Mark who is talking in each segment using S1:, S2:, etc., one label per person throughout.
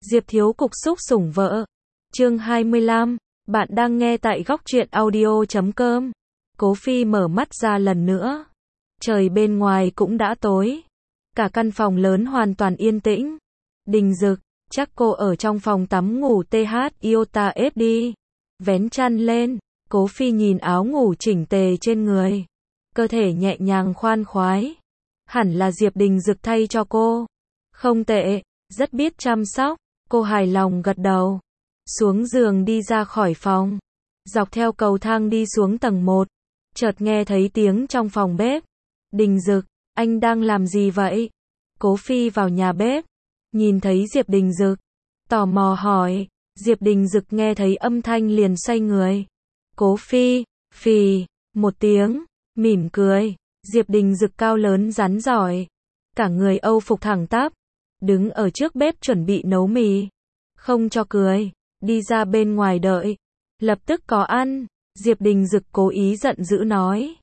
S1: Diệp Thiếu cục xúc sủng vợ. Chương 25, bạn đang nghe tại góc truyện audio.com. Cố Phi mở mắt ra lần nữa. Trời bên ngoài cũng đã tối. Cả căn phòng lớn hoàn toàn yên tĩnh. Đình Dực, chắc cô ở trong phòng tắm ngủ TH Iota FD. Vén chăn lên, Cố Phi nhìn áo ngủ chỉnh tề trên người. Cơ thể nhẹ nhàng khoan khoái. Hẳn là Diệp Đình Dực thay cho cô. Không tệ, rất biết chăm sóc. Cô hài lòng gật đầu. Xuống giường đi ra khỏi phòng. Dọc theo cầu thang đi xuống tầng 1. Chợt nghe thấy tiếng trong phòng bếp. Đình Dực, anh đang làm gì vậy? Cố Phi vào nhà bếp. Nhìn thấy Diệp Đình Dực. Tò mò hỏi. Diệp Đình Dực nghe thấy âm thanh liền xoay người. Cố Phi, phì, một tiếng, mỉm cười. Diệp Đình Dực cao lớn rắn giỏi. Cả người Âu phục thẳng tắp. Đứng ở trước bếp chuẩn bị nấu mì. Không cho cười. Đi ra bên ngoài đợi. Lập tức có ăn. Diệp Đình Dực cố ý giận dữ nói.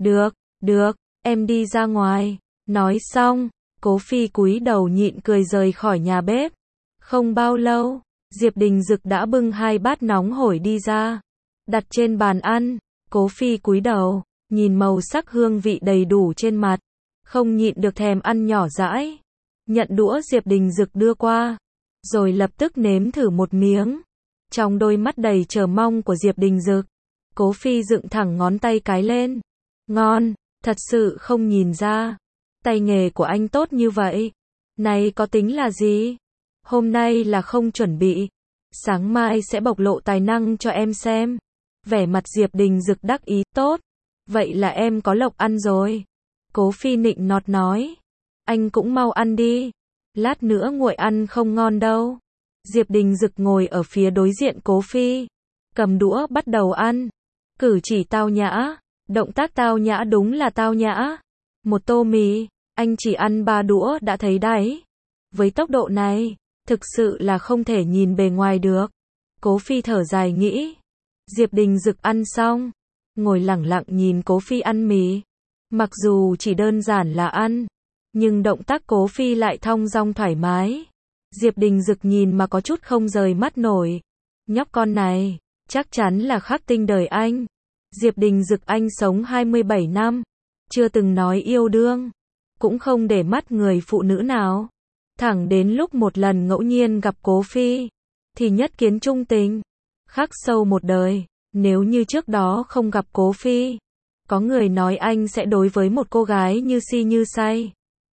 S1: Được, em đi ra ngoài. Nói xong, Cố Phi cúi đầu nhịn cười rời khỏi nhà bếp. Không bao lâu, Diệp Đình Dực đã bưng 2 bát nóng hổi đi ra. Đặt trên bàn ăn. Cố Phi cúi đầu, nhìn màu sắc hương vị đầy đủ trên mặt. Không nhịn được thèm ăn nhỏ dãi. Nhận đũa Diệp Đình Dực đưa qua. Rồi lập tức nếm thử một miếng. Trong đôi mắt đầy chờ mong của Diệp Đình Dực, Cố Phi dựng thẳng ngón tay cái lên. Ngon, thật sự không nhìn ra. Tay nghề của anh tốt như vậy. Này có tính là gì? Hôm nay là không chuẩn bị. Sáng mai sẽ bộc lộ tài năng cho em xem. Vẻ mặt Diệp Đình Dực đắc ý, tốt. Vậy là em có lộc ăn rồi. Cố Phi nịnh nọt nói. Anh cũng mau ăn đi. Lát nữa nguội ăn không ngon đâu. Diệp Đình Dực ngồi ở phía đối diện Cố Phi. Cầm đũa bắt đầu ăn. Cử chỉ tao nhã. Động tác tao nhã đúng là tao nhã. Một tô mì, anh chỉ ăn 3 đũa đã thấy đáy. Với tốc độ này, thực sự là không thể nhìn bề ngoài được. Cố Phi thở dài nghĩ. Diệp Đình Dực ăn xong. Ngồi lẳng lặng nhìn Cố Phi ăn mì. Mặc dù chỉ đơn giản là ăn. Nhưng động tác Cố Phi lại thong dong thoải mái. Diệp Đình Dực nhìn mà có chút không rời mắt nổi. Nhóc con này, chắc chắn là khắc tinh đời anh. Diệp Đình Dực anh sống 27 năm. Chưa từng nói yêu đương. Cũng không để mắt người phụ nữ nào. Thẳng đến lúc một lần ngẫu nhiên gặp Cố Phi. Thì nhất kiến trung tình. Khắc sâu một đời. Nếu như trước đó không gặp Cố Phi. Có người nói anh sẽ đối với một cô gái như si như say.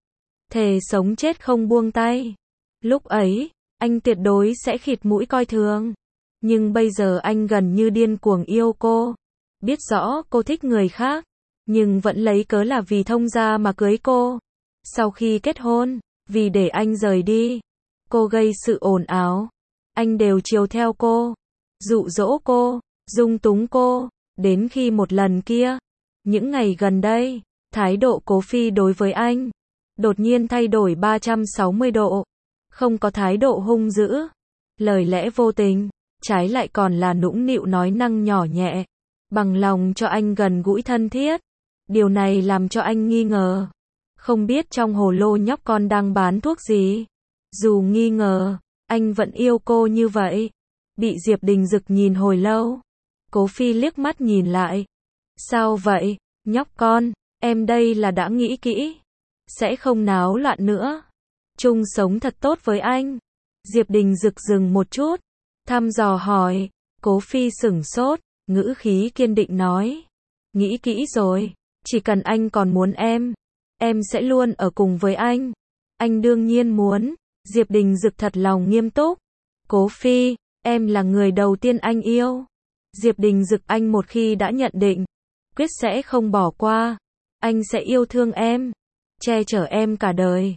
S1: Thề sống chết không buông tay. Lúc ấy, anh tuyệt đối sẽ khịt mũi coi thường. Nhưng bây giờ anh gần như điên cuồng yêu cô. Biết rõ cô thích người khác. Nhưng vẫn lấy cớ là vì thông gia mà cưới cô. Sau khi kết hôn, vì để anh rời đi. Cô gây sự ồn ào. Anh đều chiều theo cô. Dụ dỗ cô. Dung túng cô. Đến khi một lần kia. Những ngày gần đây, thái độ Cố Phi đối với anh đột nhiên thay đổi 360 độ. Không có thái độ hung dữ, lời lẽ vô tình, trái lại còn là nũng nịu nói năng nhỏ nhẹ, bằng lòng cho anh gần gũi thân thiết. Điều này làm cho anh nghi ngờ. Không biết trong hồ lô nhóc con đang bán thuốc gì. Dù nghi ngờ, anh vẫn yêu cô như vậy. Bị Diệp Đình Dực nhìn hồi lâu. Cố Phi liếc mắt nhìn lại. Sao vậy, nhóc con, em đây là đã nghĩ kỹ. Sẽ không náo loạn nữa. Chung sống thật tốt với anh. Diệp Đình Dực dừng một chút. Thăm dò hỏi. Cố Phi sửng sốt. Ngữ khí kiên định nói. Nghĩ kỹ rồi. Chỉ cần anh còn muốn em sẽ luôn ở cùng với anh. Anh đương nhiên muốn. Diệp Đình Dực thật lòng nghiêm túc. Cố Phi, em là người đầu tiên anh yêu. Diệp Đình Dực anh một khi đã nhận định. Quyết sẽ không bỏ qua. Anh sẽ yêu thương em. Che chở em cả đời.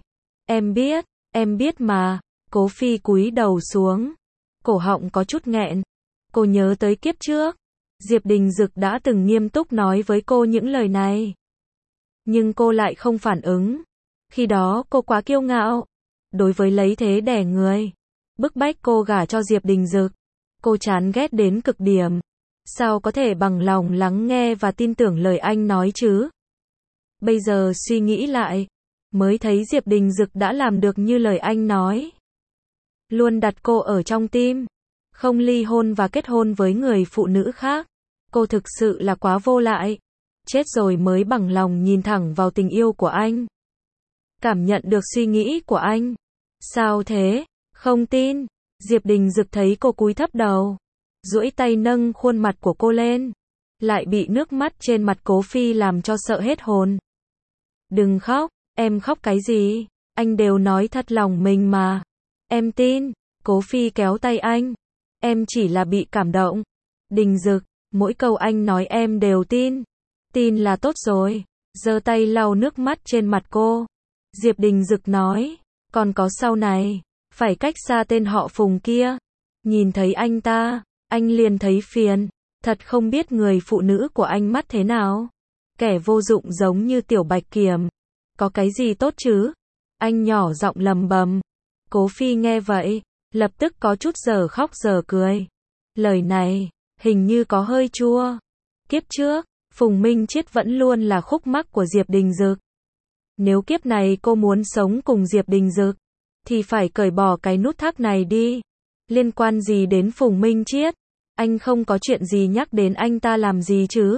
S1: Em biết mà. Cố Phi cúi đầu xuống. Cổ họng có chút nghẹn. Cô nhớ tới kiếp trước. Diệp Đình Dực đã từng nghiêm túc nói với cô những lời này. Nhưng cô lại không phản ứng. Khi đó cô quá kiêu ngạo. Đối với lấy thế đẻ người. Bức bách cô gả cho Diệp Đình Dực. Cô chán ghét đến cực điểm. Sao có thể bằng lòng lắng nghe và tin tưởng lời anh nói chứ? Bây giờ suy nghĩ lại. Mới thấy Diệp Đình Dực đã làm được như lời anh nói. luôn đặt cô ở trong tim, không ly hôn và kết hôn với người phụ nữ khác. Cô thực sự là quá vô lại. Chết rồi mới bằng lòng nhìn thẳng vào tình yêu của anh. Cảm nhận được suy nghĩ của anh. Sao thế? Không tin. Diệp Đình Dực thấy cô cúi thấp đầu, duỗi tay nâng khuôn mặt của cô lên, lại bị nước mắt trên mặt Cố Phi làm cho sợ hết hồn. Đừng khóc, em khóc cái gì? Anh đều nói thật lòng mình mà. Em tin. Cố Phi kéo tay anh. Em chỉ là bị cảm động. Đình Dực, mỗi câu anh nói em đều tin. Tin là tốt rồi. Giơ tay lau nước mắt trên mặt cô. Diệp Đình Dực nói, còn có sau này, phải cách xa tên họ Phùng kia. Nhìn thấy anh ta, anh liền thấy phiền. Thật không biết người phụ nữ của anh mắt thế nào. Kẻ vô dụng giống như Tiểu Bạch Kiểm. Có cái gì tốt chứ? Anh nhỏ giọng lầm bầm. Cố Phi nghe vậy, lập tức có chút giờ khóc giờ cười. Lời này, hình như có hơi chua. Kiếp trước, Phùng Minh Chiết vẫn luôn là khúc mắc của Diệp Đình Dực. Nếu kiếp này cô muốn sống cùng Diệp Đình Dực, thì phải cởi bỏ cái nút thắt này đi. Liên quan gì đến Phùng Minh Chiết? Anh không có chuyện gì nhắc đến anh ta làm gì chứ?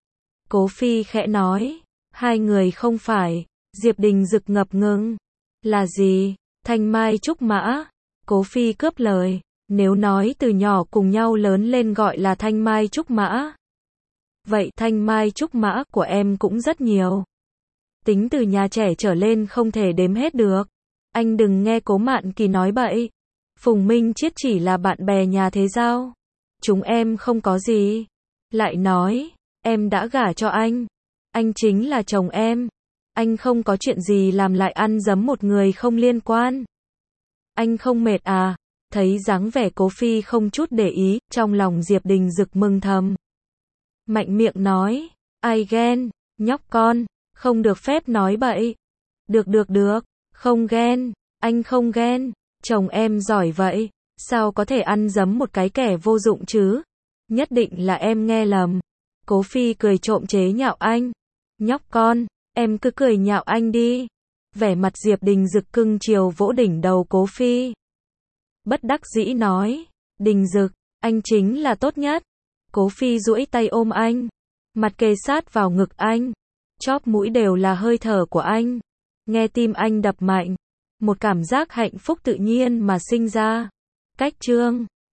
S1: Cố Phi khẽ nói. Hai người không phải. Diệp Đình Dực ngập ngừng. Là gì? Thanh Mai Trúc Mã. Cố Phi cướp lời. Nếu nói từ nhỏ cùng nhau lớn lên gọi là Thanh Mai Trúc Mã, vậy Thanh Mai Trúc Mã của em cũng rất nhiều. Tính từ nhà trẻ trở lên không thể đếm hết được. Anh đừng nghe Cố Mạn Kỳ nói bậy. Phùng Minh Chiết chỉ là bạn bè nhà thế giao. Chúng em không có gì. Lại nói, em đã gả cho anh. Anh chính là chồng em. Anh không có chuyện gì làm lại ăn dấm một người không liên quan. Anh không mệt à? Thấy dáng vẻ Cố Phi không chút để ý, trong lòng Diệp Đình Dực mừng thầm. Mạnh miệng nói, ai ghen, nhóc con, không được phép nói bậy. Được, không ghen, anh không ghen, chồng em giỏi vậy, sao có thể ăn dấm một cái kẻ vô dụng chứ? Nhất định là em nghe lầm. Cố Phi cười trộm chế nhạo anh. Nhóc con, em cứ cười nhạo anh đi. Vẻ mặt Diệp Đình Dực cưng chiều vỗ đỉnh đầu Cố Phi. Bất đắc dĩ nói, Đình Dực, anh chính là tốt nhất. Cố Phi duỗi tay ôm anh, mặt kề sát vào ngực anh, chóp mũi đều là hơi thở của anh. Nghe tim anh đập mạnh, một cảm giác hạnh phúc tự nhiên mà sinh ra. Cách chương